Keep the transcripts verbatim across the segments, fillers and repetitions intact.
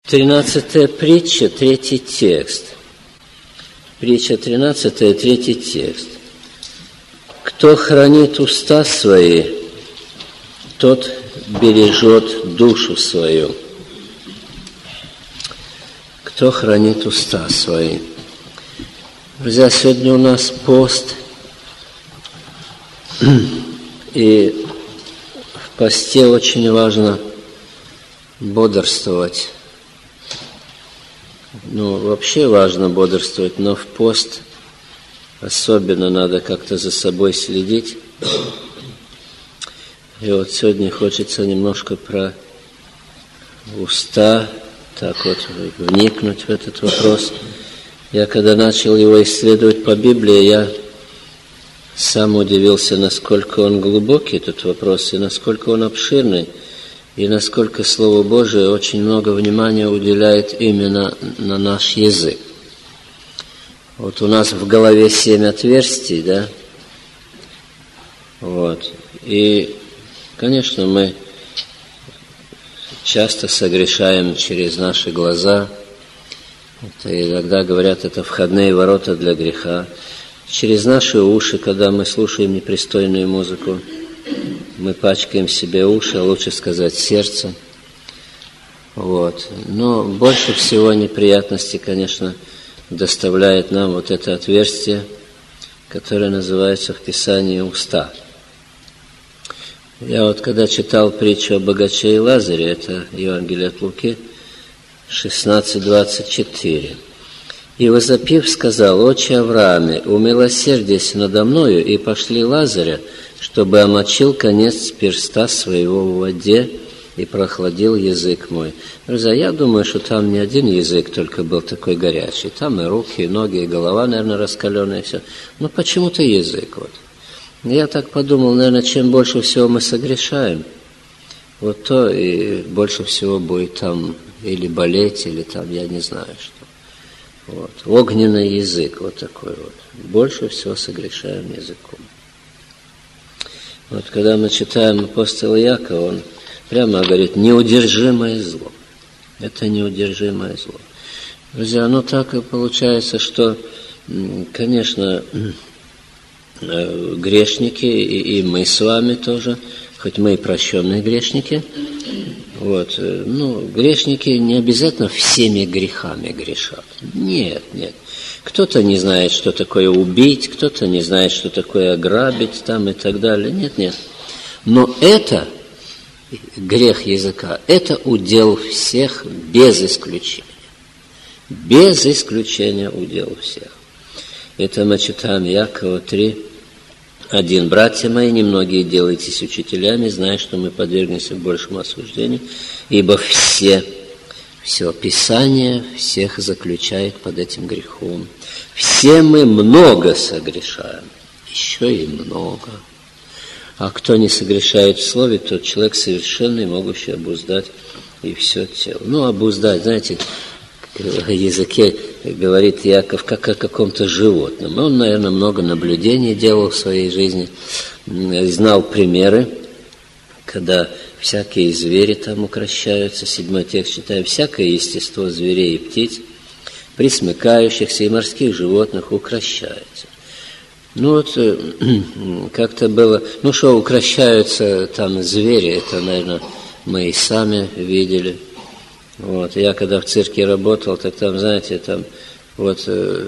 тринадцатая притча, третий текст. Притча тринадцатая, третий текст. Кто хранит уста свои, тот бережет душу свою. Кто хранит уста свои. Друзья, сегодня у нас пост, и в посте очень важно бодрствовать. Ну, вообще важно бодрствовать, но в пост особенно надо как-то за собой следить. И вот сегодня хочется немножко про уста, так вот вникнуть в этот вопрос. Я когда начал его исследовать по Библии, я сам удивился, насколько он глубокий, этот вопрос, и насколько он обширный, и насколько Слово Божие очень много внимания уделяет именно на наш язык. Вот у нас в голове семь отверстий, да? Вот. И, конечно, мы часто согрешаем через наши глаза. Это иногда говорят, это входные ворота для греха. Через наши уши, когда мы слушаем непристойную музыку, мы пачкаем себе уши, а лучше сказать сердце. Вот. Но больше всего неприятностей, конечно, доставляет нам вот это отверстие, которое называется в Писании уста. Я вот когда читал притчу о богаче и Лазаре, это Евангелие от Луки, шестнадцать двадцать четыре. «И возопив, сказал: Отче Аврааме, умилосердись надо мною, и пошли Лазаря, чтобы омочил конец перста своего в воде и прохладил язык мой». Друзья, я думаю, что там не один язык только был такой горячий. Там и руки, и ноги, и голова, наверное, раскаленная, и все. Но почему-то язык вот. Я так подумал, наверное, чем больше всего мы согрешаем, вот то и больше всего будет там или болеть, или там, я не знаю что. Вот. Огненный язык, вот такой вот. Больше всего согрешаем языком. Вот когда мы читаем апостола Иакова, он прямо говорит: неудержимое зло. Это неудержимое зло. Друзья, ну так и получается, что, конечно, грешники, и, и мы с вами тоже, хоть мы и прощенные грешники, вот, ну, грешники не обязательно всеми грехами грешат. Нет, нет. Кто-то не знает, что такое убить, кто-то не знает, что такое ограбить там и так далее. Нет, нет. Но это, грех языка, это удел всех без исключения. Без исключения удел всех. Это мы читаем Иакова три, один. «Братья мои, немногие делайтесь учителями, зная, что мы подвергнемся большему осуждению, ибо все, все Писание всех заключает под этим грехом. Все мы много согрешаем, еще и много. А кто не согрешает в слове, тот человек совершенный, могущий обуздать и все тело». Ну, обуздать, знаете, в языке говорит Иаков как о каком-то животном. Он, наверное, много наблюдений делал в своей жизни, знал примеры, когда всякие звери там укращаются, седьмой текст читаем: «Всякое естество зверей и птиц, пресмыкающихся и морских животных укращается». Ну вот, как-то было, ну что, укращаются там звери, это, наверное, мы и сами видели. Вот, я когда в цирке работал, так там, знаете, там вот э,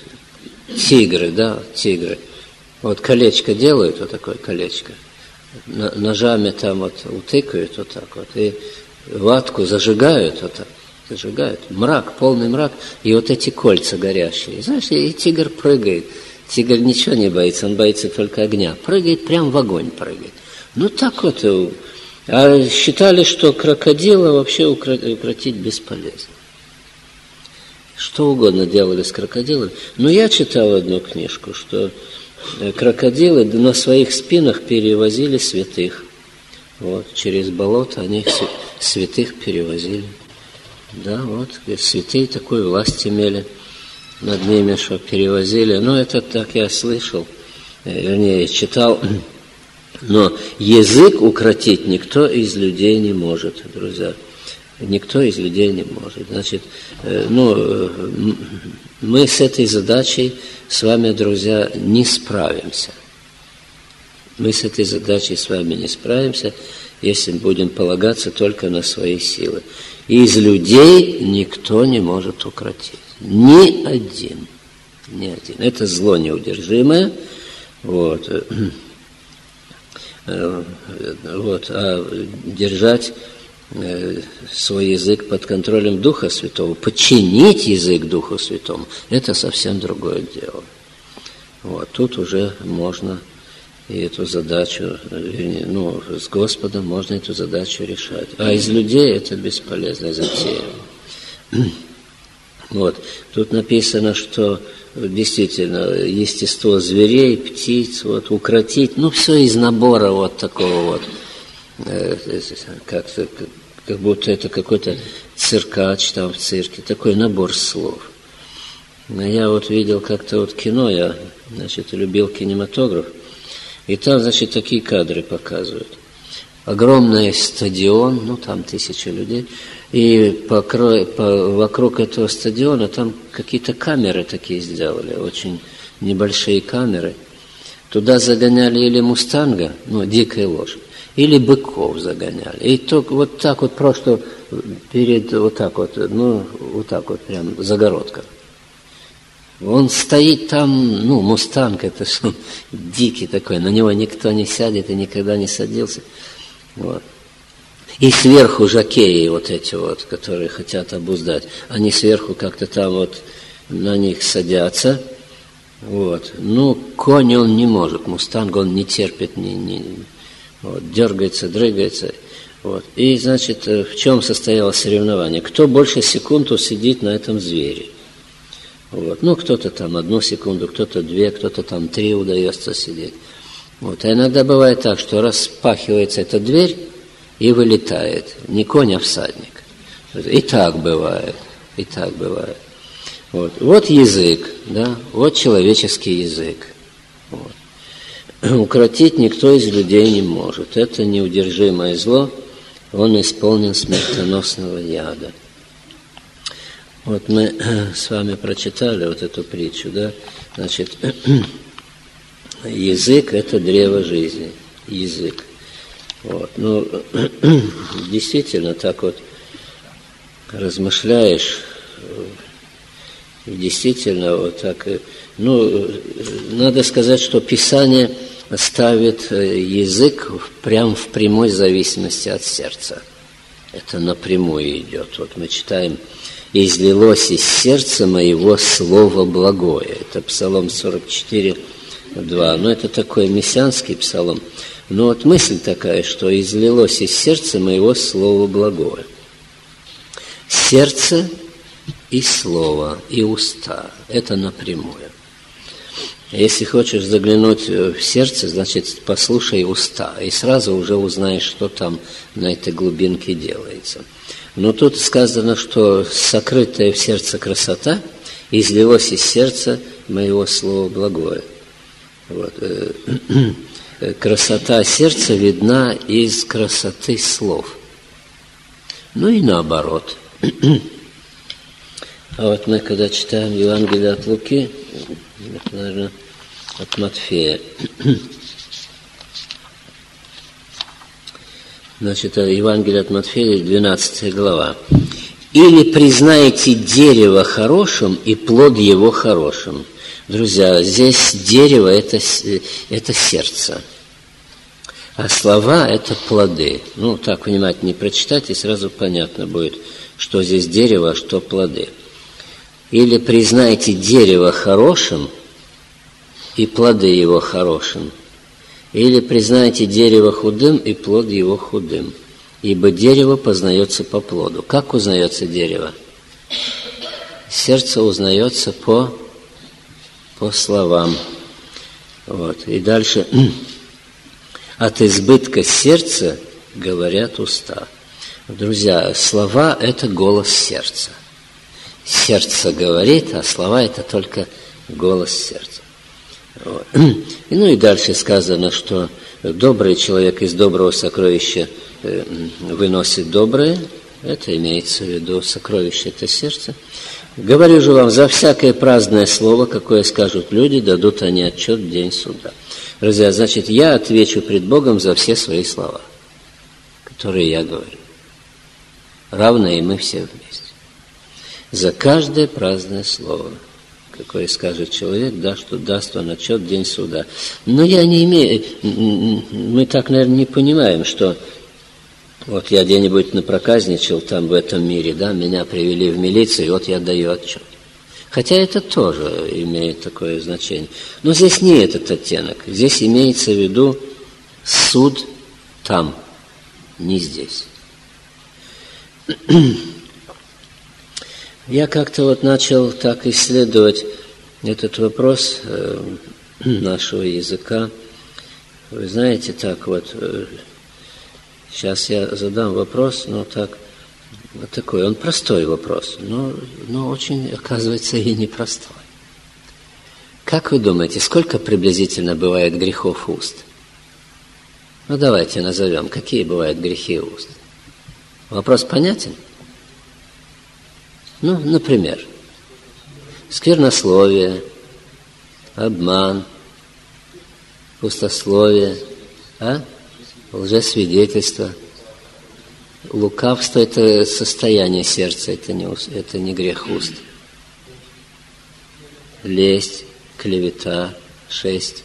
тигры, да, тигры. Вот колечко делают, вот такое колечко. На, ножами там вот утыкают вот так вот. И ватку зажигают вот так. Зажигают. Мрак, полный мрак. И вот эти кольца горящие. Знаешь, и тигр прыгает. Тигр ничего не боится, он боится только огня. Прыгает, прям в огонь прыгает. Ну так вот. А считали, что крокодила вообще укротить бесполезно. Что угодно делали с крокодилами. Но я читал одну книжку, что крокодилы на своих спинах перевозили святых. Вот, через болото они святых перевозили. Да, вот, святые такую власть имели над ними, что перевозили. Ну, это так я слышал, вернее, читал. Но язык укротить никто из людей не может, друзья. никто из людей не может. Значит, ну, мы с этой задачей с вами, друзья, не справимся. Мы с этой задачей с вами не справимся, если будем полагаться только на свои силы. И из людей никто не может укротить. Ни один. Ни один. Это зло неудержимое. Вот. Вот. А держать свой язык под контролем Духа Святого, подчинить язык Духу Святому, это совсем другое дело. Вот. Тут уже можно и эту задачу, вернее, ну, с Господом можно эту задачу решать. А из людей это бесполезная затея. Вот. Тут написано, что действительно естество зверей, птиц, вот, укротить, ну, все из набора вот такого вот, э, как, как будто это какой-то циркач там в цирке, такой набор слов. Но я вот видел как-то вот кино, я, значит, любил кинематограф, и там, значит, такие кадры показывают. Огромный стадион, ну, там тысячи людей, и по, по, вокруг этого стадиона там какие-то камеры такие сделали, очень небольшие камеры. Туда загоняли или мустанга, ну, дикая лошадь, или быков загоняли. И только вот так вот просто перед, вот так вот, ну, вот так вот прям загородка. Он стоит там, ну, мустанг, это что, дикий такой, на него никто не сядет и никогда не садился. Вот. И сверху жокеи вот эти вот, которые хотят обуздать, они сверху как-то там вот на них садятся. Вот. Ну, конь он не может, мустанг он не терпит, не, не, вот, дергается, дрыгается. Вот. И, значит, в чем состоялось соревнование? Кто больше секунд усидит на этом звере? Вот. Ну, кто-то там одну секунду, кто-то две, кто-то там три удается сидеть. Вот. А иногда бывает так, что распахивается эта дверь и вылетает. Не конь, а всадник. И так бывает. И так бывает. Вот, вот язык, да, вот человеческий язык. Вот. Укротить никто из людей не может. Это неудержимое зло, он исполнен смертоносного яда. Вот мы с вами прочитали вот эту притчу, да, значит, язык – это древо жизни, язык. Вот. Ну, действительно, так вот размышляешь, действительно, вот так, ну, надо сказать, что Писание ставит язык прям в прямой зависимости от сердца. Это напрямую идет. Вот мы читаем: «Излилось из сердца моего слово благое». Это Псалом сорок четыре, два. Ну, это такой мессианский псалом. Но вот мысль такая, что излилось из сердца моего слово благое. Сердце и слово, и уста. Это напрямую. Если хочешь заглянуть в сердце, значит, послушай уста. И сразу уже узнаешь, что там на этой глубинке делается. Но тут сказано, что сокрытая в сердце красота излилось из сердца моего слова благое. Вот. Красота сердца видна из красоты слов. Ну и наоборот. А вот мы, когда читаем Евангелие от Луки, это, наверное, от Матфея, значит, Евангелие от Матфея, двенадцатая глава. «Или признаете дерево хорошим, и плод его хорошим». Друзья, здесь дерево – это, это сердце, а слова – это плоды. Ну, так внимательно прочитать, и сразу понятно будет, что здесь дерево, а что плоды. «Или признайте дерево хорошим, и плоды его хорошим. Или признайте дерево худым, и плод его худым. Ибо дерево познается по плоду». Как узнается дерево? Сердце узнается по, по словам. Вот. И дальше. «От избытка сердца говорят уста». Друзья, слова – это голос сердца. Сердце говорит, а слова – это только голос сердца. Вот. И, ну и дальше сказано, что добрый человек из доброго сокровища выносит доброе, это имеется в виду сокровище это сердце. Говорю же вам, за всякое праздное слово, какое скажут люди, дадут они отчет в день суда. Друзья, значит, я отвечу пред Богом за все свои слова, которые я говорю. Равно и мы все вместе. За каждое праздное слово, какое скажет человек, да, что даст он отчет в день суда. Но я не имею, мы так, наверное, не понимаем, что вот я где-нибудь напроказничал там в этом мире, да, меня привели в милицию, и вот я даю отчет. Хотя это тоже имеет такое значение. Но здесь не этот оттенок. Здесь имеется в виду суд там, не здесь. Я как-то вот начал так исследовать этот вопрос э, нашего языка. Вы знаете, так вот, э, сейчас я задам вопрос, но так, вот такой, он простой вопрос, но, но очень, оказывается, и непростой. Как вы думаете, сколько приблизительно бывает грехов уст? Ну, давайте назовем, какие бывают грехи уст. Вопрос понятен? Ну, например, сквернословие, обман, пустословие, а? лжесвидетельство. Лукавство – это состояние сердца, это не, это не грех уст. Лесть, клевета – шесть.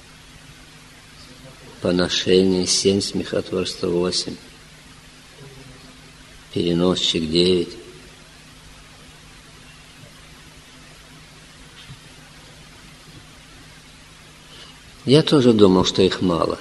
Поношение – семь, смехотворство – восемь. Переносчик – девять. Я тоже думал, что их мало.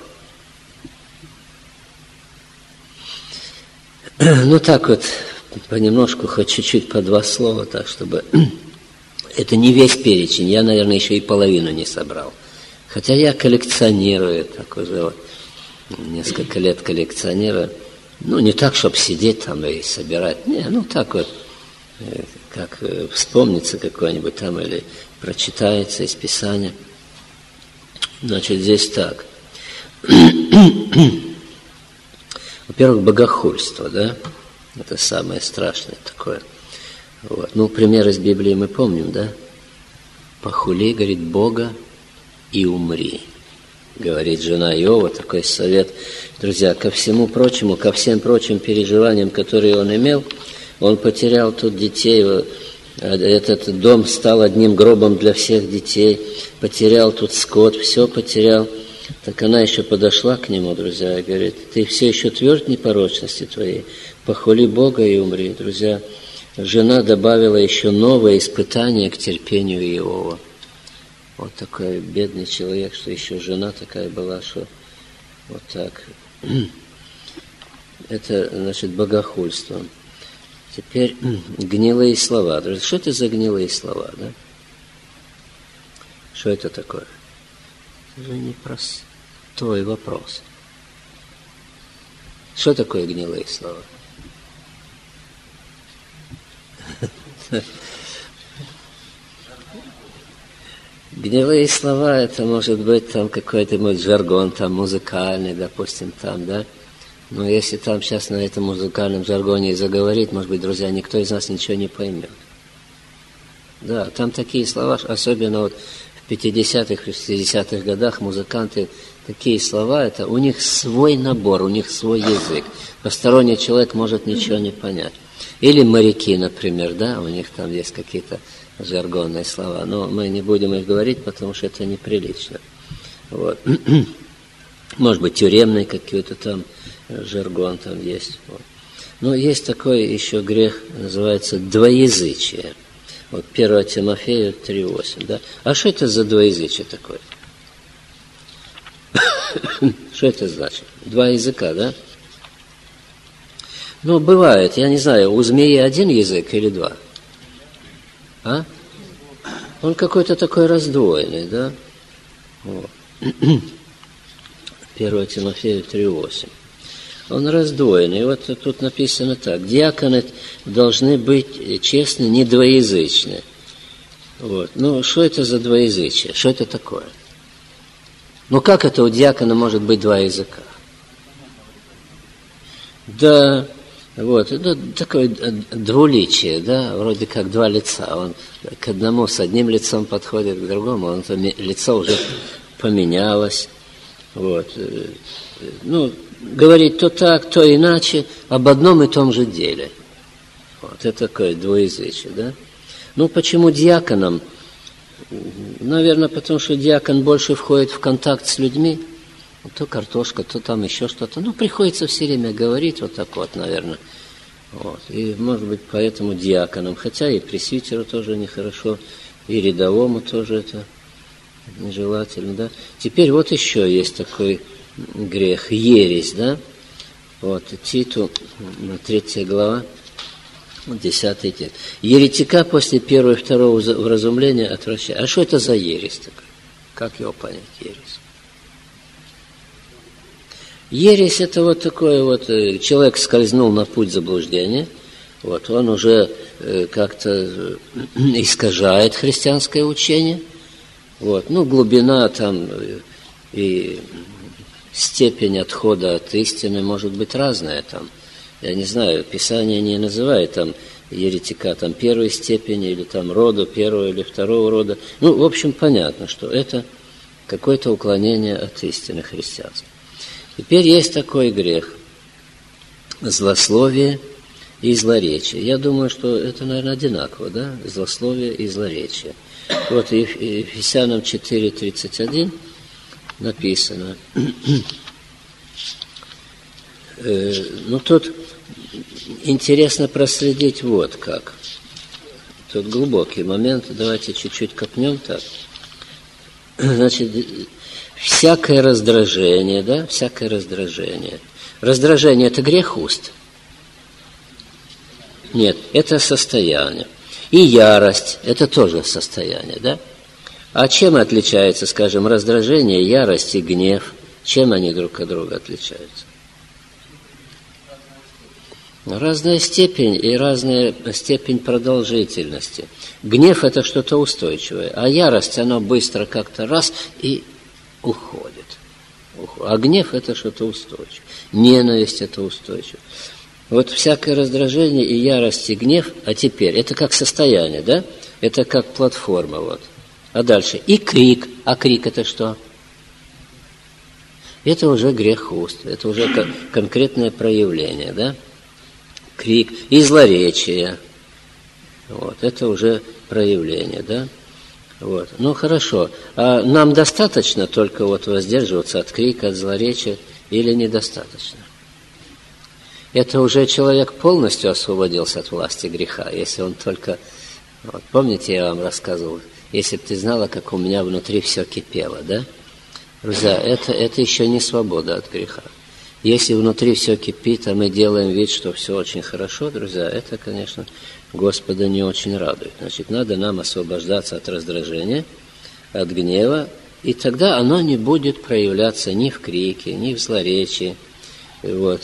Ну так вот, понемножку, хоть чуть-чуть по два слова, так чтобы... Это не весь перечень, я, наверное, еще и половину не собрал. Хотя я коллекционирую, так уже вот, несколько лет коллекционирую. Ну, не так, чтобы сидеть там и собирать. Не, ну так вот, как вспомнится какой-нибудь там или прочитается из Писания. Значит, здесь так. Во-первых, богохульство, да? Это самое страшное такое. Вот. Ну, пример из Библии мы помним, да? Похули, говорит, Бога и умри. Говорит жена Иова, такой совет. Друзья, ко всему прочему, ко всем прочим переживаниям, которые он имел, он потерял тут детей. Этот дом стал одним гробом для всех детей. Потерял тут скот, все потерял. Так она еще подошла к нему, друзья, и говорит, ты все еще тверд в непорочности твоей, похвали Бога и умри. Друзья, жена добавила еще новое испытание к терпению Иова. Вот такой бедный человек, что еще жена такая была, что вот так. Это, значит, богохульство. Теперь гнилые слова. Друзья, что это за гнилые слова, да? Что это такое? Это же непростой вопрос. Что такое гнилые слова? Гнилые слова, это может быть там какой-то мой жаргон, там музыкальный, допустим, там, да? Но если там сейчас на этом музыкальном жаргоне и заговорить, может быть, друзья, никто из нас ничего не поймет. Да, там такие слова, особенно вот в пятидесятых, шестидесятых годах музыканты, такие слова, это у них свой набор, у них свой язык. Посторонний человек может ничего не понять. Или моряки, например, да, у них там есть какие-то жаргонные слова, но мы не будем их говорить, потому что это неприлично. Вот. Может быть, тюремный какой-то там жаргон там есть. Вот. Но есть такой еще грех, называется двоязычие. Вот первое Тимофею три восемь, да? А что это за двоязычие такое? Что это значит? Два языка, да? Ну, бывает, я не знаю, у змеи один язык или два? А? Он какой-то такой раздвоенный, да? Вот. первое Тимофею три восемь. Он раздвоенный. Вот тут написано так. Диаконы должны быть честны, не двоязычны. Вот. Ну, что это за двоязычие? Что это такое? Ну, как это у диакона может быть два языка? Да, Вот, ну, такое двуличие, да, вроде как два лица. Он к одному с одним лицом подходит, к другому, он, лицо уже поменялось. Вот. Ну, говорить то так, то иначе, об одном и том же деле. Вот, это такое двуязычие, да. Ну, почему диаконом? Наверное, потому что диакон больше входит в контакт с людьми. То картошка, то там еще что-то. Ну, приходится все время говорить вот так вот, наверное. Вот. И, может быть, поэтому диаконом. Хотя и пресвитеру тоже нехорошо, и рядовому тоже это нежелательно, да. Теперь вот еще есть такой грех, ересь, да. Вот, Титу, третья глава, десятый текст. Еретика после первого и второго вразумления отвращает. А что это за ересь такая? Как его понять, ересь? Ересь – это вот такое вот, человек скользнул на путь заблуждения, вот, он уже как-то искажает христианское учение, вот, ну, глубина там и степень отхода от истины может быть разная там. Я не знаю, Писание не называет там еретика там первой степени или там рода первого или второго рода. Ну, в общем, понятно, что это какое-то уклонение от истины христианства. Теперь есть такой грех – злословие и злоречие. Я думаю, что это, наверное, одинаково, да? Злословие и злоречие. Вот Ефесянам четыре тридцать один написано. Ну, тут интересно проследить вот как. Тут глубокий момент. Давайте чуть-чуть копнем так. Значит, всякое раздражение, да, всякое раздражение. Раздражение – это грех уст? Нет, это состояние. И ярость – это тоже состояние, да? А чем отличается, скажем, раздражение, ярость и гнев? Чем они друг от друга отличаются? Разная степень и разная степень продолжительности. Гнев – это что-то устойчивое, а ярость, она быстро как-то раз и уходит. А гнев – это что-то устойчивое. Ненависть – это устойчиво. Вот всякое раздражение и ярость, и гнев, а теперь это как состояние, да? Это как платформа, вот. А дальше и крик. А крик – это что? Это уже грех уст, это уже конкретное проявление, да? Крик и злоречие. Вот, это уже проявление, да? Вот. Ну, хорошо. А нам достаточно только вот воздерживаться от крика, от злоречия или недостаточно? Это уже человек полностью освободился от власти греха, если он только... Вот, помните, я вам рассказывал, если бы ты знала, как у меня внутри все кипело, да? Друзья, это, это еще не свобода от греха. Если внутри все кипит, а мы делаем вид, что все очень хорошо, друзья, это, конечно, Господа не очень радует. Значит, надо нам освобождаться от раздражения, от гнева, и тогда оно не будет проявляться ни в крике, ни в злоречии. Вот.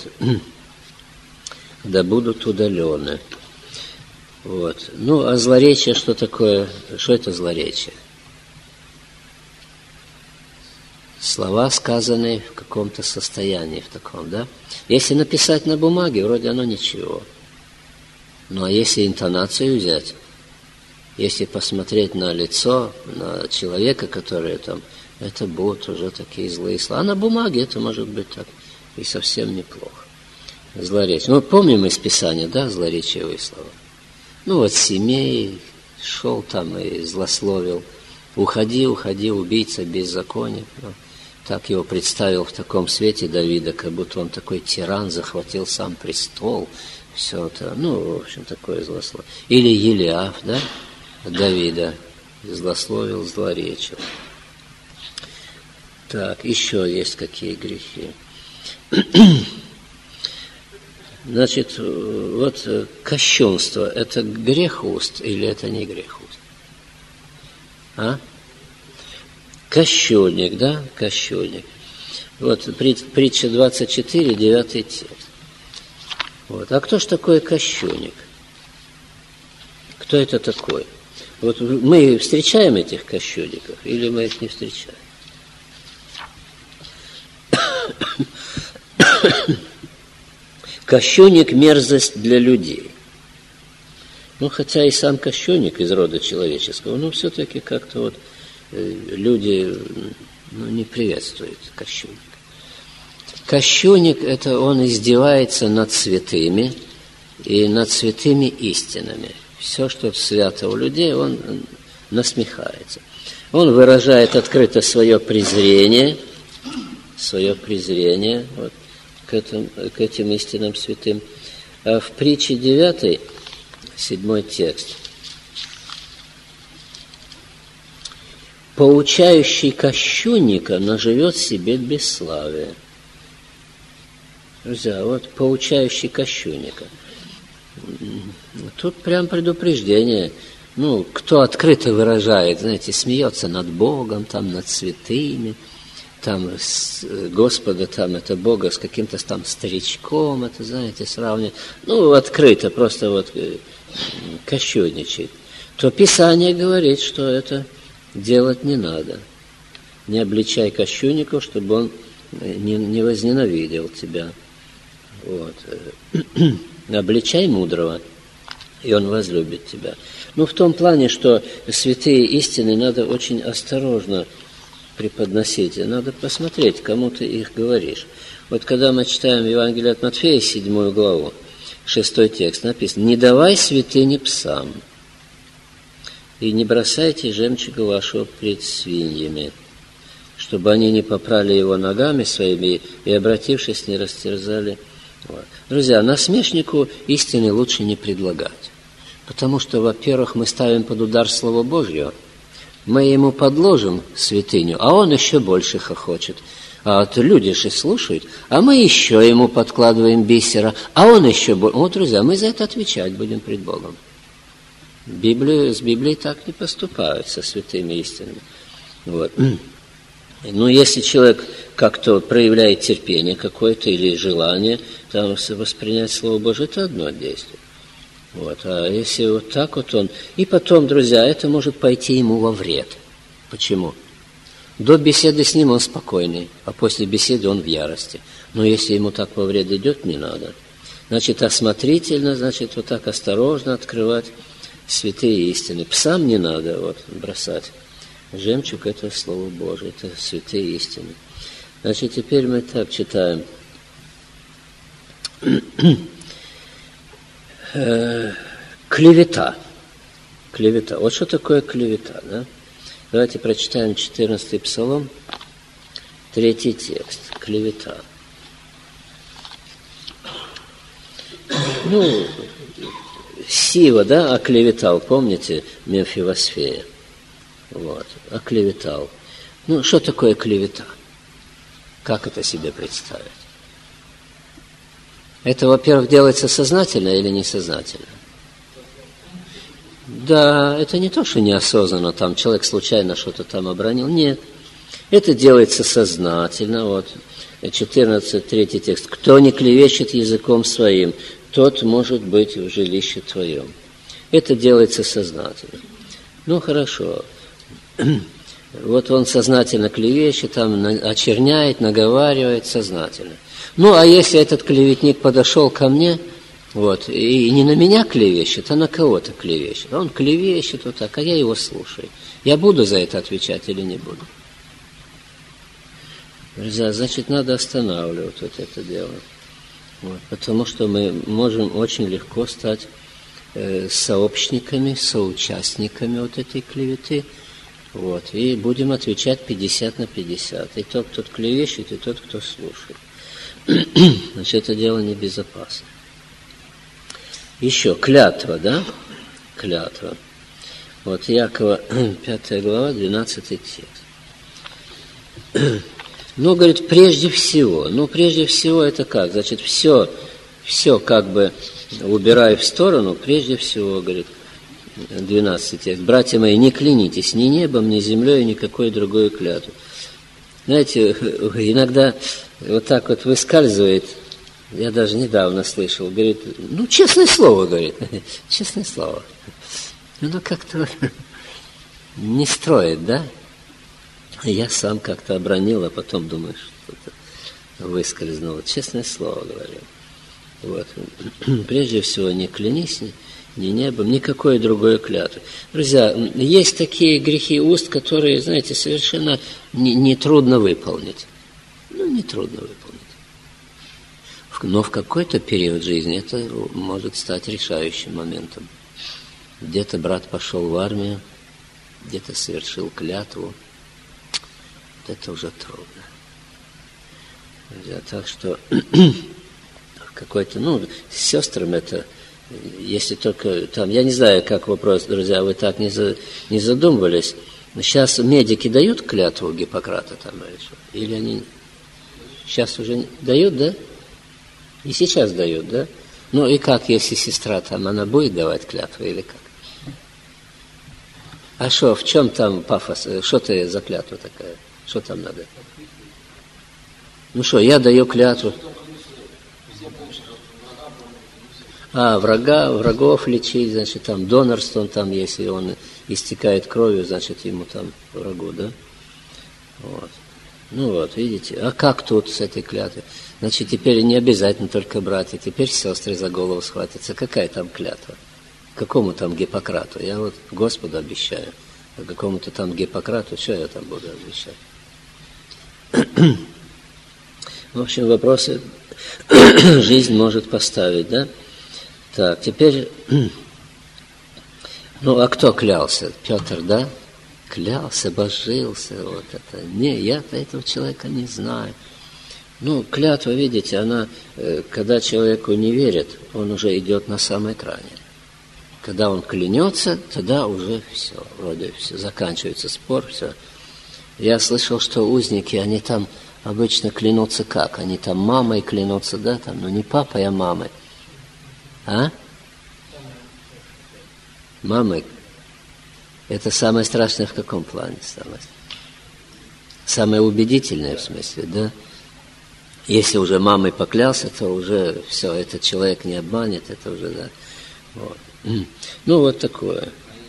Да будут удалены. Вот. Ну, а злоречие что такое? Что это злоречие? Слова, сказанные в каком-то состоянии, в таком, да? Если написать на бумаге, вроде оно ничего. Ну, а если интонацию взять, если посмотреть на лицо, на человека, который там, это будут уже такие злые слова. А на бумаге это может быть так и совсем неплохо. Злоречие. Ну, помним из Писания, да, злоречивые слова. Ну, вот Семей шел там и злословил. Уходи, уходи, убийца, беззаконник. Ну, так его представил в таком свете Давида, как будто он такой тиран, захватил сам престол. Все это, ну, в общем, такое злословие. Или Елиаф, да, Давида злословил, злоречил. Так, еще есть какие грехи. Значит, вот кощунство – это грех уст или это не грех уст? А? Кощунник, да? Кощунник. Вот притча двадцать четыре, девятый текст. Вот. А кто ж такой кощунник? Кто это такой? Вот мы встречаем этих кощунников или мы их не встречаем? Кощунник – мерзость для людей. Ну, хотя и сам кощунник из рода человеческого, но все-таки как-то вот люди ну, не приветствуют кощунника. Кощунник – это он издевается над святыми и над святыми истинами. Все, что свято у людей, он насмехается. Он выражает открыто свое презрение, свое презрение вот, к, этим, к этим истинным святым. А в притче девятой, седьмой текст. «Поучающий кощунника наживет себе бесславие». Друзья, вот поучающий кощунника. Тут прям предупреждение. Ну, кто открыто выражает, знаете, смеется над Богом, там, над святыми, там, с Господа, там, это Бога с каким-то там старичком, это, знаете, сравнивает. Ну, открыто, просто вот кощунничает. То Писание говорит, что это делать не надо. Не обличай кощунников, чтобы он не, не возненавидел тебя. Вот. Обличай мудрого, и он возлюбит тебя. Ну, в том плане, что святые истины надо очень осторожно преподносить. Надо посмотреть, кому ты их говоришь. Вот когда мы читаем Евангелие от Матфея, седьмую главу, шестой текст, написано: «Не давай святыни псам, и не бросайте жемчуга вашего пред свиньями, чтобы они не попрали его ногами своими и, обратившись, не растерзали». Вот. Друзья, насмешнику истины лучше не предлагать. Потому что, во-первых, мы ставим под удар Слово Божье, мы ему подложим святыню, а он еще больше хохочет. А вот люди же слушают, а мы еще ему подкладываем бисера, а он еще больше. Вот, друзья, мы за это отвечать будем пред Богом. Библия, с Библией так не поступают, со святыми истинами. Вот. Ну, если человек как-то проявляет терпение какое-то или желание там воспринять Слово Божие, это одно действие. Вот. А если вот так вот он... И потом, друзья, это может пойти ему во вред. Почему? До беседы с ним он спокойный, а после беседы он в ярости. Но если ему так во вред идет, не надо. Значит, осмотрительно, значит, вот так осторожно открывать святые истины. Псам не надо вот бросать. Жемчуг – это Слово Божие, это святые истины. Значит, теперь мы так читаем. Клевета. Клевета. Вот что такое клевета, да? Давайте прочитаем четырнадцатый псалом, третий текст. Клевета. Ну, Сива, да, оклеветал, помните, Мемфивосфея? Вот, оклеветал. Ну, что такое клевета? Как это себе представить? Это, во-первых, делается сознательно или несознательно? Да, это не то, что неосознанно, там человек случайно что-то там обронил. Нет, это делается сознательно. Вот, четырнадцатый, третий текст. «Кто не клевещет языком своим, тот может быть в жилище твоем». Это делается сознательно. Ну, хорошо. Вот он сознательно клевещет, там очерняет, наговаривает сознательно. Ну, а если этот клеветник подошел ко мне, вот, и не на меня клевещет, а на кого-то клевещет. Он клевещет вот так, а я его слушаю. Я буду за это отвечать или не буду? Значит, надо останавливать вот это дело. Вот, потому что мы можем очень легко стать э, сообщниками, соучастниками вот этой клеветы. Вот, и будем отвечать пятьдесят на пятьдесят. И тот, кто клевещет, и тот, кто слушает. Значит, это дело небезопасно. Еще клятва, да? Клятва. Вот Якова, пятая глава, двенадцатый текст. Ну, говорит, прежде всего. Ну, прежде всего это как? Значит, все, все как бы убираю в сторону. Прежде всего, говорит, двенадцатый текст. Братья мои, не клянитесь ни небом, ни землей, ни какой другой клятвой. Знаете, иногда вот так вот выскальзывает, я даже недавно слышал, говорит, ну, честное слово, говорит, честное слово. Ну, как-то не строит, да? Я сам как-то обронил, а потом думаю, что-то выскользнуло. Честное слово говорю. Вот. Прежде всего, не клянись ни, ни небом, никакой другой клятвы. Друзья, есть такие грехи уст, которые, знаете, совершенно не, не трудно выполнить. Ну, не трудно выполнить. Но в какой-то период жизни это может стать решающим моментом. Где-то брат пошел в армию, где-то совершил клятву. Вот это уже трудно. Друзья, так что какой-то, ну, с сестрами это, если только там, я не знаю, как вопрос, друзья, вы так не, за, не задумывались. Сейчас медики дают клятву Гиппократа там или что? Или они сейчас уже дают, да? И сейчас дают, да? Ну и как, если сестра там, она будет давать клятву или как? А что, в чем там пафос? Что ты за клятва такая? Что там надо? Ну что, я даю клятву. А, врага, врагов лечить, значит, там донорство, он там, если он истекает кровью, значит, ему там врагу, да? Вот. Ну вот, видите. А как тут с этой клятвой? Значит, теперь не обязательно только братья, теперь сестры за голову схватятся. Какая там клятва? Какому там Гиппократу? Я вот Господу обещаю. А какому-то там Гиппократу, что я там буду обещать? В общем, вопросы жизнь может поставить, да? Так, теперь, ну, а кто клялся? Петр, да? Клялся, божился, вот это. Не, я-то этого человека не знаю. Ну, клятва, видите, она, когда человеку не верит, он уже идет на самой крайне. Когда он клянется, тогда уже все, вроде все, заканчивается спор, все. Я слышал, что узники, они там обычно клянутся как? Они там мамой клянутся, да, там, но не папой, а мамой. А? Мамой. Это самое страшное в каком плане? Самое, самое убедительное в смысле, да? Если уже мамой поклялся, то уже все, этот человек не обманет, это уже, да. Вот. Ну, вот такое.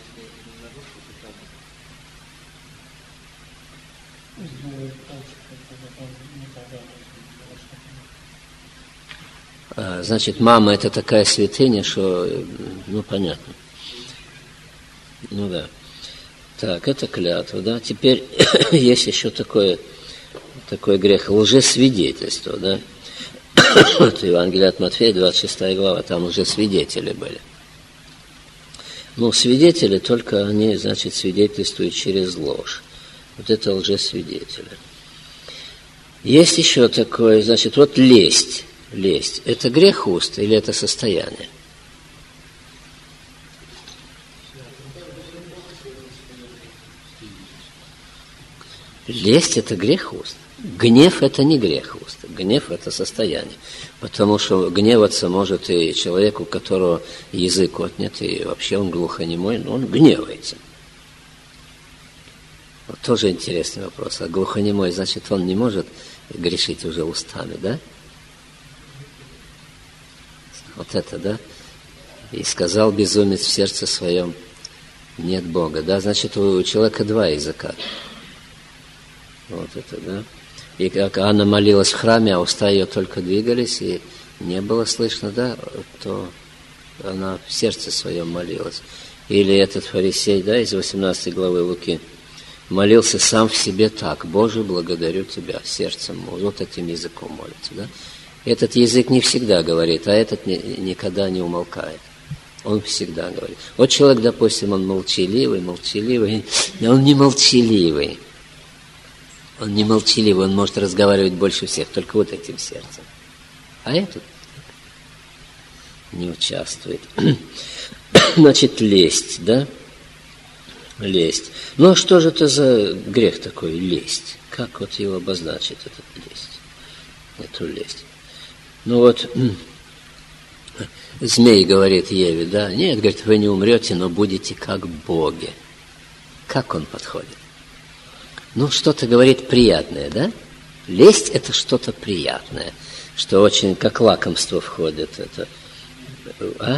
А, значит, мама это такая святыня, что, ну, понятно. Ну, да. Так, это клятва, да. Теперь есть еще такое, такой грех, лжесвидетельство, да. Это Евангелие от Матфея, двадцать шестая глава, там лжесвидетели были. Ну, свидетели, только они, значит, свидетельствуют через ложь. Вот это лжесвидетели. Есть еще такое, значит, вот лесть. Лесть. Это грех уст или это состояние? Лесть – это грех уст. Гнев – это не грех уст. Гнев – это состояние. Потому что гневаться может и человеку, у которого язык отнят, и вообще он глухонемой, но он гневается. Вот тоже интересный вопрос. А глухонемой, значит, он не может грешить уже устами, да? Вот это, да? И сказал безумец в сердце своем: нет Бога, да? Значит, у человека два языка. Вот это, да? И как Анна молилась в храме, а уста ее только двигались, и не было слышно, да, то она в сердце своем молилась. Или этот фарисей, да, из восемнадцатой главы Луки, молился сам в себе так: Боже, благодарю Тебя, сердцем, вот этим языком молится, да. Этот язык не всегда говорит, а этот не, никогда не умолкает. Он всегда говорит. Вот человек, допустим, он молчаливый, молчаливый, но он не молчаливый. Он не молчаливый, он может разговаривать больше всех, только вот этим сердцем. А этот не участвует. Значит, лесть, да? Лесть. Ну, а что же это за грех такой, лесть? Как вот его обозначить, этот лесть? Эту лесть. Ну вот, змей говорит Еве, да? Нет, говорит, вы не умрете, но будете как боги. Как он подходит? Ну, что-то говорит приятное, да? Лесть – это что-то приятное, что очень как лакомство входит. Это, а?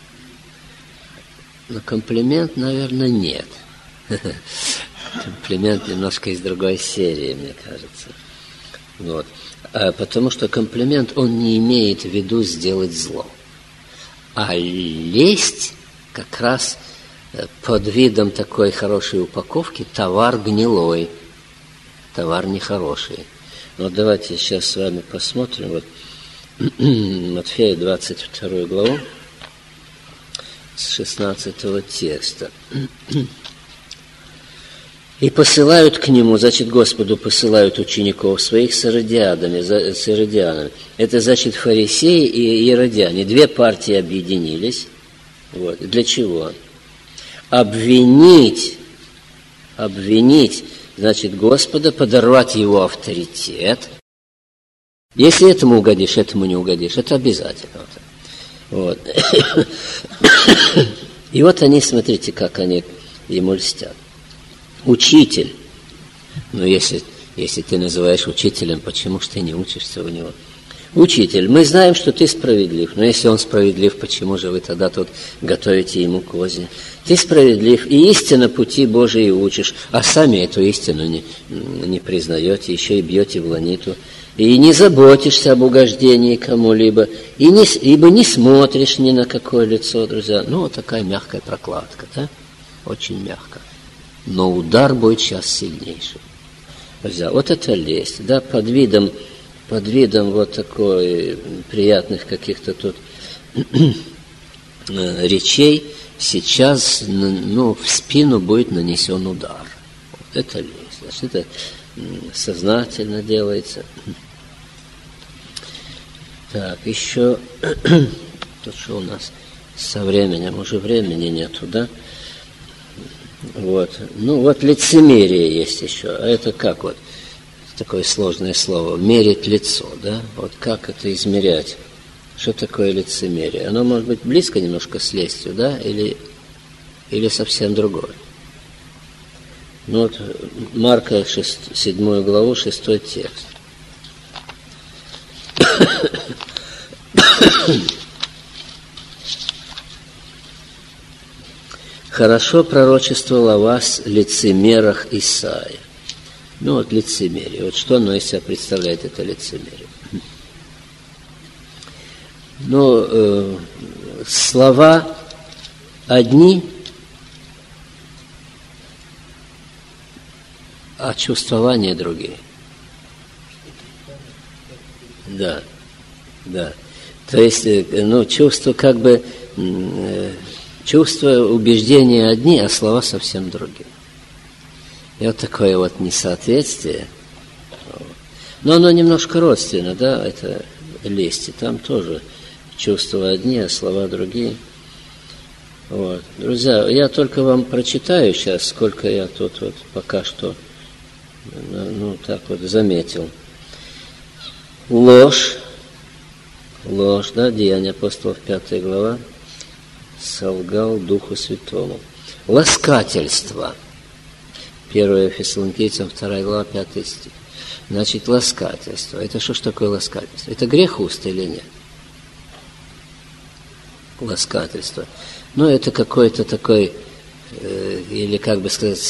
Но комплимент, наверное, нет. Комплимент немножко из другой серии, мне кажется. Вот. А потому что комплимент, он не имеет в виду сделать зло. А лесть как раз под видом такой хорошей упаковки товар гнилой, товар нехороший. Вот давайте сейчас с вами посмотрим. Вот Матфея двадцать вторую главу с шестнадцатого текста. «И посылают к нему, значит, Господу посылают учеников своих с иродиадами, с иродианами». Это значит фарисеи и иродиане. Две партии объединились. Вот. Для чего? Обвинить, обвинить, значит, Господа, подорвать его авторитет. Если этому угодишь, этому не угодишь. Это обязательно. Вот. И вот они, смотрите, как они ему льстят. Учитель. Но если, если ты называешь учителем, почему же ты не учишься у него? Учитель, мы знаем, что ты справедлив. Но если он справедлив, почему же вы тогда тут готовите ему козни? Ты справедлив, и истинно пути Божии учишь, а сами эту истину не, не признаете, еще и бьете в ланиту. И не заботишься об угождении кому-либо, и не, ибо не смотришь ни на какое лицо, друзья. Ну, вот такая мягкая прокладка, да? Очень мягкая. Но удар будет сейчас сильнейший. Друзья, вот это лесть, да, под видом, под видом вот такой приятных каких-то тут речей сейчас, ну, в спину будет нанесен удар. Вот это лесть. Значит, это сознательно делается. Так, еще тут что у нас со временем, уже времени нету, да? Вот. Ну, вот лицемерие есть еще. А это как вот? Такое сложное слово. Мерить лицо, да? Вот как это измерять? Что такое лицемерие? Оно может быть близко немножко с лестью, да? Или, или совсем другое? Ну вот Марка седьмую главу, шестой текст. «Хорошо пророчествовал о вас лицемерах Исаия». Ну вот лицемерие. Вот что оно из себя представляет, это лицемерие? Ну, э, слова одни, а чувствования другие. Да, да. То есть, ну, чувства как бы... Э, чувства, убеждения одни, а слова совсем другие. И вот такое вот несоответствие. Но оно немножко родственно, да, это лесть. И там тоже чувства одни, а слова другие. Вот. Друзья, я только вам прочитаю сейчас, сколько я тут вот пока что, ну, так вот заметил. Ложь, ложь, да, Деяния апостолов, пятая глава. Солгал Духу Святому. Ласкательство. первое Фессалоникийцам, вторая глава, пятый стих. Значит, ласкательство. Это что ж такое ласкательство? Это грех уст или нет? Ласкательство. Ну, это какой-то такой, э, или как бы сказать,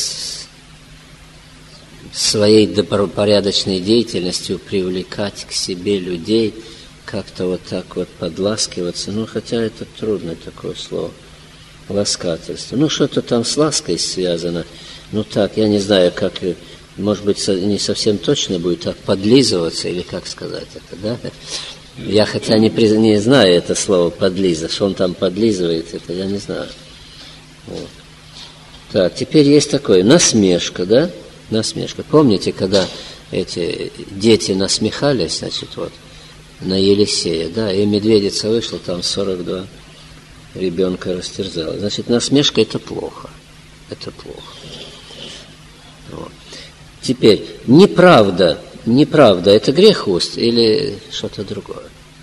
своей добропорядочной деятельностью привлекать к себе людей, как-то вот так вот подласкиваться. Ну, хотя это трудное такое слово. Ласкательство. Ну, что-то там с лаской связано. Ну, так, я не знаю, как, может быть, не совсем точно будет, так подлизываться, или как сказать это, да? Я хотя не, приз... не знаю это слово подлиза, что он там подлизывает, это я не знаю. Вот. Так, теперь есть такое, насмешка, да? Насмешка. Помните, когда эти дети насмехались, значит, вот, на Елисея, да, и медведица вышла, там сорок два ребенка растерзала. Значит, насмешка – это плохо. Это плохо. Вот. Теперь, неправда, неправда – это грех уст или что-то другое?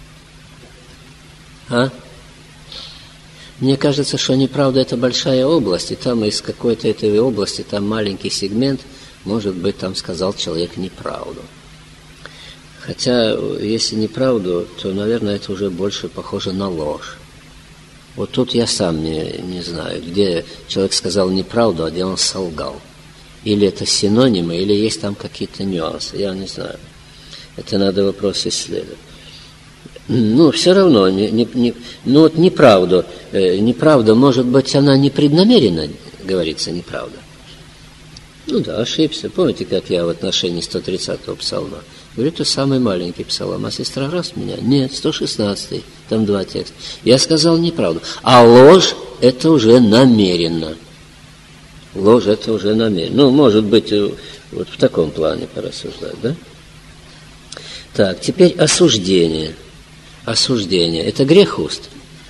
А? Мне кажется, что неправда – это большая область, и там из какой-то этой области, там маленький сегмент, может быть, там сказал человек неправду. Хотя, если неправду, то, наверное, это уже больше похоже на ложь. Вот тут я сам не, не знаю, где человек сказал неправду, а где он солгал. Или это синонимы, или есть там какие-то нюансы, я не знаю. Это надо вопрос исследовать. Ну, все равно, не, не, не, ну вот неправду, э, неправда, может быть, она непреднамеренно говорится, неправда. Ну да, ошибся. Помните, как я в отношении сто тридцатого псалма? Говорю, это самый маленький псалом, а сестра раз меня? Нет, сто шестнадцатый, там два текста. Я сказал неправду. А ложь – это уже намеренно. Ложь – это уже намеренно. Ну, может быть, вот в таком плане порассуждать, да? Так, теперь осуждение. Осуждение – это грех уст?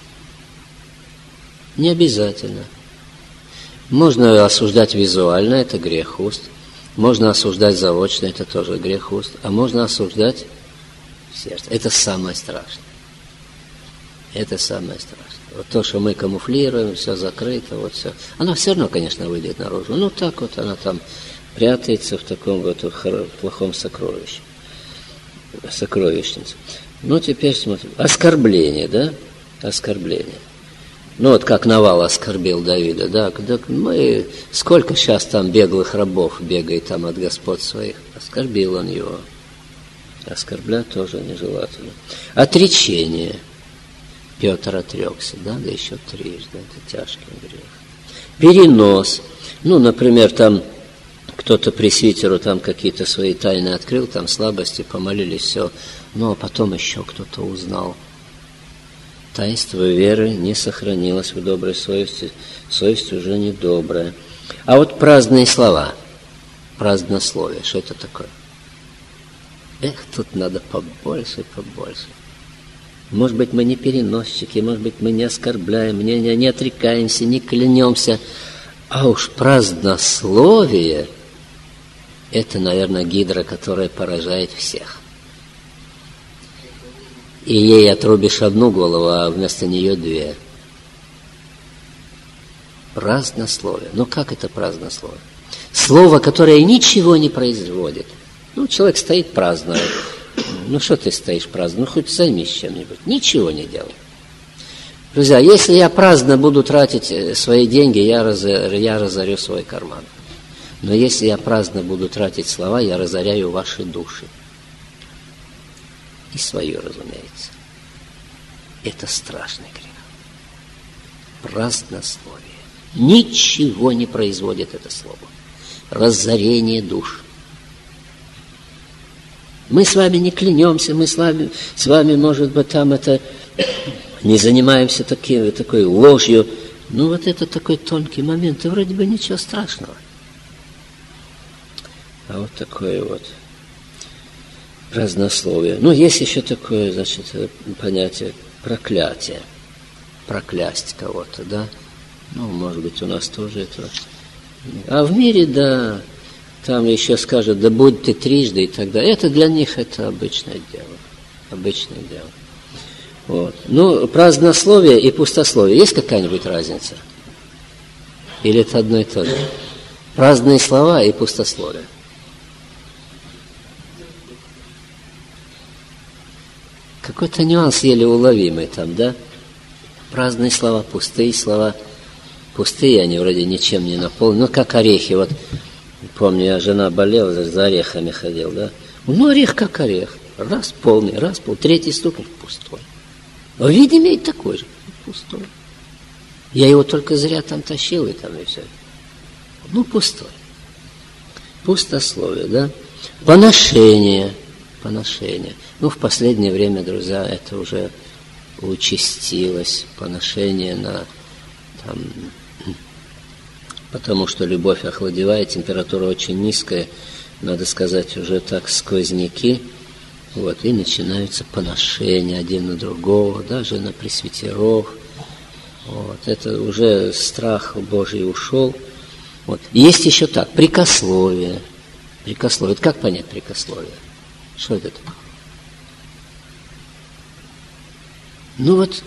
Не обязательно. Можно осуждать визуально – это грех уст. Можно осуждать заочно – это тоже грех уст. А можно осуждать в сердце. Это самое страшное. Это самое страшное. Вот то, что мы камуфлируем, все закрыто, вот все. Она все равно, конечно, выйдет наружу. Ну, так вот она там прятается в таком вот плохом сокровище. Сокровищнице. Ну, теперь смотрим. Оскорбление, да? Оскорбление. Ну, вот как Навал оскорбил Давида, да? Когда мы... Сколько сейчас там беглых рабов бегает там от господ своих? Оскорбил он его. Оскорблять тоже нежелательно. Отречение. Петр отрекся, да? Да еще трижды. Это тяжкий грех. Перенос. Ну, например, там кто-то пресвитеру там какие-то свои тайны открыл, там слабости, помолились, все. Ну, а потом еще кто-то узнал. Таинство веры не сохранилось в доброй совести, совесть уже недобрая. А вот праздные слова, празднословие, что это такое? Эх, тут надо побольше, побольше. Может быть, мы не переносчики, может быть, мы не оскорбляем, не, не, не отрекаемся, не клянемся. А уж празднословие – это, наверное, гидра, которая поражает всех. И ей отрубишь одну голову, а вместо нее две. Празднословие. Ну, как это празднословие? Слово, которое ничего не производит. Ну, человек стоит праздно. Ну, что ты стоишь праздно? Ну, хоть займись чем-нибудь. Ничего не делай. Друзья, если я праздно буду тратить свои деньги, я, раз, я разорю свой карман. Но если я праздно буду тратить слова, я разоряю ваши души. И свое, разумеется. Это страшный грех. Празднословие. Ничего не производит это слово. Разорение душ. Мы с вами не клянемся, мы с вами, с вами, может быть, там это не занимаемся таким, такой ложью. Ну, вот это такой тонкий момент, и вроде бы ничего страшного. А вот такое вот празднословие. Ну, есть еще такое, значит, понятие проклятие. Проклясть кого-то, да? Ну, может быть, у нас тоже это. А в мире, да, там еще скажут, да будь ты трижды и так далее. Это для них это обычное дело. Обычное дело. Вот. Ну, празднословие и пустословие. Есть какая-нибудь разница? Или это одно и то же? Праздные слова и пустословие. Какой-то нюанс еле уловимый там, да? Праздные слова, пустые слова. Пустые они вроде ничем не наполнены. Ну, как орехи. Вот, помню, я жена болела, за орехами ходил, да? Ну, орех как орех. Раз полный, раз полный. Третий стукнул, пустой. А вид имеет такой же, пустой. Я его только зря там тащил, и там, и все. Ну, пустой. Пустословие, да? Поношение. Поношение. Ну, в последнее время, друзья, это уже участилось. Поношение на там, потому что любовь охладевает, температура очень низкая, надо сказать, уже так сквозняки. Вот, и начинаются поношения один на другого, даже на пресвитеров. Вот, это уже страх Божий ушел. Вот. Есть еще так, прикословие. Прикословие. Это как понять прикословие? Что это такое? Ну вот,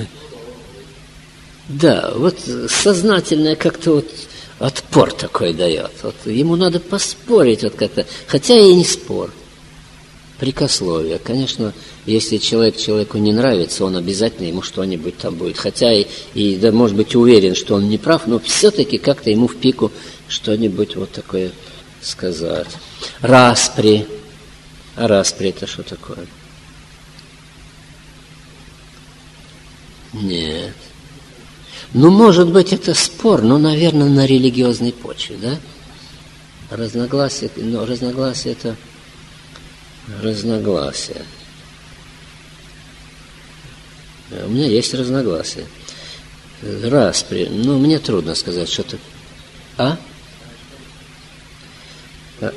да, вот сознательное как-то вот отпор такой дает. Вот ему надо поспорить вот как-то, хотя и не спор. Прикословие. Конечно, если человек человеку не нравится, он обязательно ему что-нибудь там будет. Хотя и, и да, может быть, уверен, что он не прав, но все-таки как-то ему в пику что-нибудь вот такое сказать. Распри. А распри это что такое? Нет. Ну, может быть, это спор, но, наверное, на религиозной почве, да? Разногласие, но разногласие это разногласие. У меня есть разногласия. Распри. Ну, мне трудно сказать, что это. А? а?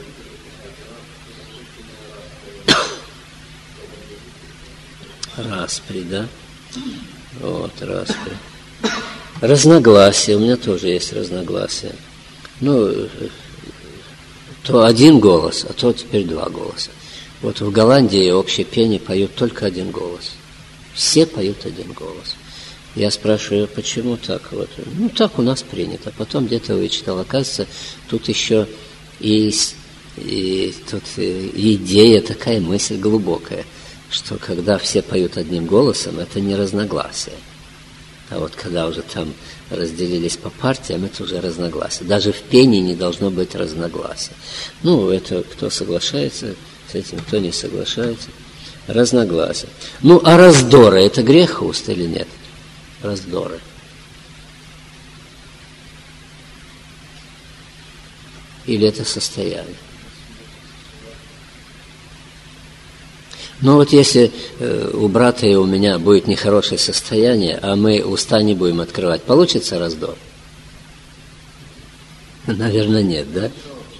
Распри, да? Вот, распри. Разногласия. У меня тоже есть разногласия. Ну, то один голос, а то теперь два голоса. Вот в Голландии общее пение поют только один голос. Все поют один голос. Я спрашиваю, почему так? Вот. Ну, так у нас принято. Потом где-то вычитал. Оказывается, тут еще и, и тут идея, такая мысль глубокая, что когда все поют одним голосом, это не разногласие. А вот когда уже там разделились по партиям, это уже разногласие. Даже в пении не должно быть разногласия. Ну, это кто соглашается с этим, кто не соглашается. Разногласия. Ну, а раздоры – это грех уст или нет? Раздоры. Или это состояние? Ну вот если э, у брата и у меня будет нехорошее состояние, а мы уста не будем открывать, получится раздор? Наверное, нет, да?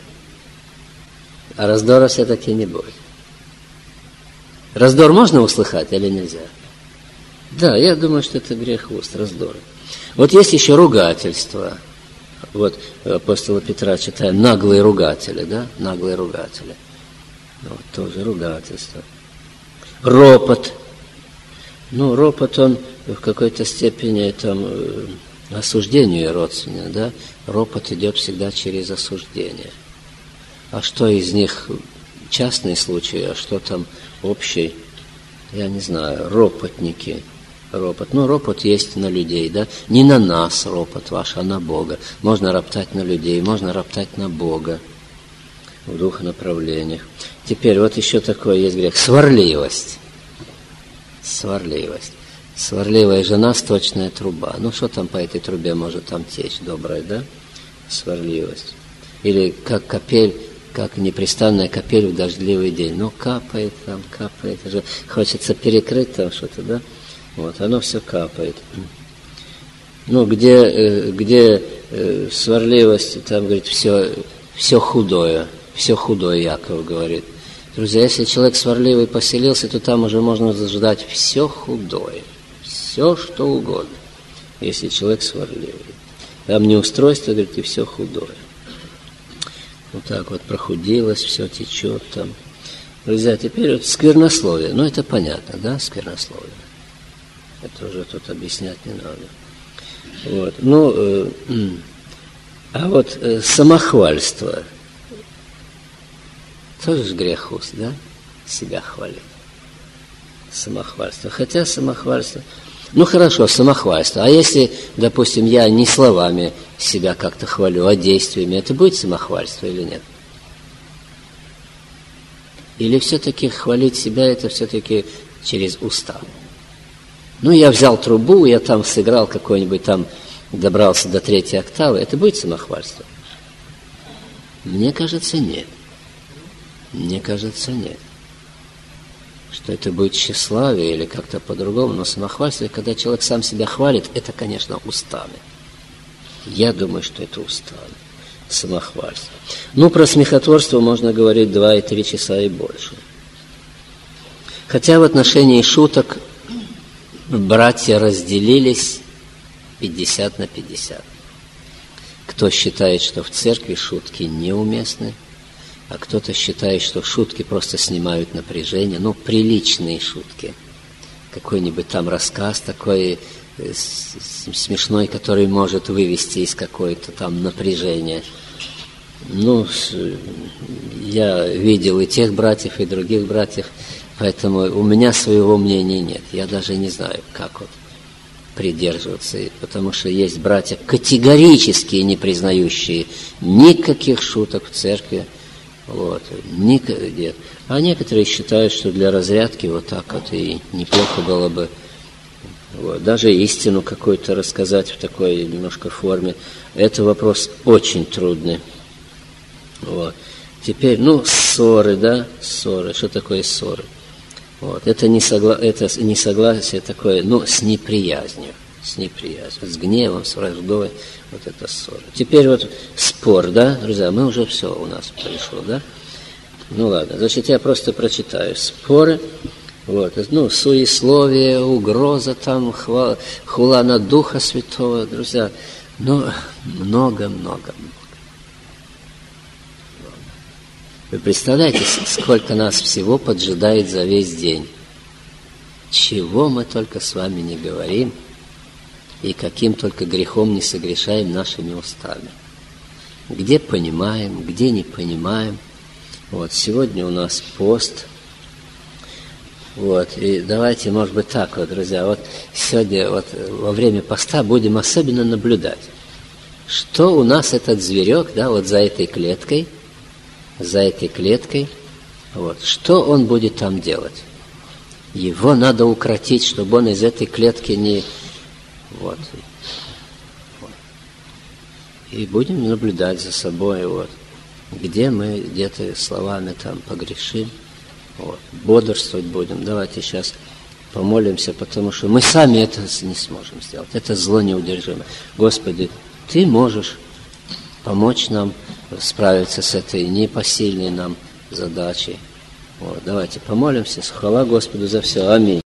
А раздора все-таки не будет. Раздор можно услыхать или нельзя? Да, я думаю, что это грех уст, раздоры. Вот есть еще ругательство. Вот апостола Петра читаем, наглые ругатели, да? Наглые ругатели. Вот тоже ругательство. Ропот. Ну, ропот, он в какой-то степени там осуждению родственен, да? Ропот идет всегда через осуждение. А что из них частные случаи, а что там общий, я не знаю, ропотники. Ропот. Ну, ропот есть на людей, да? Не на нас ропот ваш, а на Бога. Можно роптать на людей, можно роптать на Бога в двух направлениях. Теперь вот еще такой есть грех. Сварливость. Сварливость. Сварливая жена, сточная труба. Ну, что там по этой трубе может там течь? Добрая, да? Сварливость. Или как капель, как непрестанная капель в дождливый день. Ну, капает там, капает. Уже хочется перекрыть там что-то, да? Вот, оно все капает. Ну, где, где сварливость, там, говорит, все, все худое. Все худое, Яков говорит. Друзья, если человек сварливый поселился, то там уже можно ждать все худое. Все, что угодно. Если человек сварливый. Там неустройство, говорит, и все худое. Вот так вот прохудилось, все течет там. Друзья, теперь вот сквернословие. Ну, это понятно, да, сквернословие. Это уже тут объяснять не надо. Вот. Ну, э, а вот э, самохвальство. Тоже же грех уст, да? Себя хвалить. Самохвальство. Хотя самохвальство... Ну, хорошо, самохвальство. А если, допустим, я не словами себя как-то хвалю, а действиями, это будет самохвальство или нет? Или все-таки хвалить себя, это все-таки через уста? Ну, я взял трубу, я там сыграл какой-нибудь там, добрался до третьей октавы, это будет самохвальство? Мне кажется, нет. Мне кажется, нет. Что это будет тщеславие или как-то по-другому, но самохвальство, когда человек сам себя хвалит, это, конечно, устами. Я думаю, что это устами. Самохвальство. Ну, про смехотворство можно говорить два и три часа и больше. Хотя в отношении шуток братья разделились пятьдесят на пятьдесят. Кто считает, что в церкви шутки неуместны, а кто-то считает, что шутки просто снимают напряжение, ну, приличные шутки. Какой-нибудь там рассказ такой смешной, который может вывести из какой-то там напряжения. Ну, я видел и тех братьев, и других братьев, поэтому у меня своего мнения нет. Я даже не знаю, как вот придерживаться, потому что есть братья, категорически не признающие никаких шуток в церкви. Вот. Нет. А некоторые считают, что для разрядки вот так вот и неплохо было бы вот, даже истину какую-то рассказать в такой немножко форме. Это вопрос очень трудный. Вот. Теперь, ну, ссоры, да, ссоры. Что такое ссоры? Вот. Это, несогла... это несогласие такое, ну, с неприязнью. С неприязнью, с гневом, с враждой. Вот это ссора. Теперь вот спор, да, друзья, мы уже все у нас пришло, да? Ну ладно, значит, я просто прочитаю. Споры, вот, ну, суесловие, угроза там, хвала, хула на Духа Святого, друзья. Ну, много-много. Вы представляете, сколько нас всего поджидает за весь день? Чего мы только с вами не говорим, и каким только грехом не согрешаем нашими устами. Где понимаем, где не понимаем. Вот, сегодня у нас пост. Вот, и давайте, может быть, так вот, друзья, вот сегодня вот во время поста будем особенно наблюдать, что у нас этот зверек, да, вот за этой клеткой, за этой клеткой, вот, что он будет там делать. Его надо укротить, чтобы он из этой клетки не... Вот. Вот. И будем наблюдать за собой, вот, где мы где-то словами там погрешим. Вот. Бодрствовать будем. Давайте сейчас помолимся, потому что мы сами это не сможем сделать. Это зло неудержимое. Господи, Ты можешь помочь нам справиться с этой непосильной нам задачей. Вот. Давайте помолимся. Хвала Господу за все. Аминь.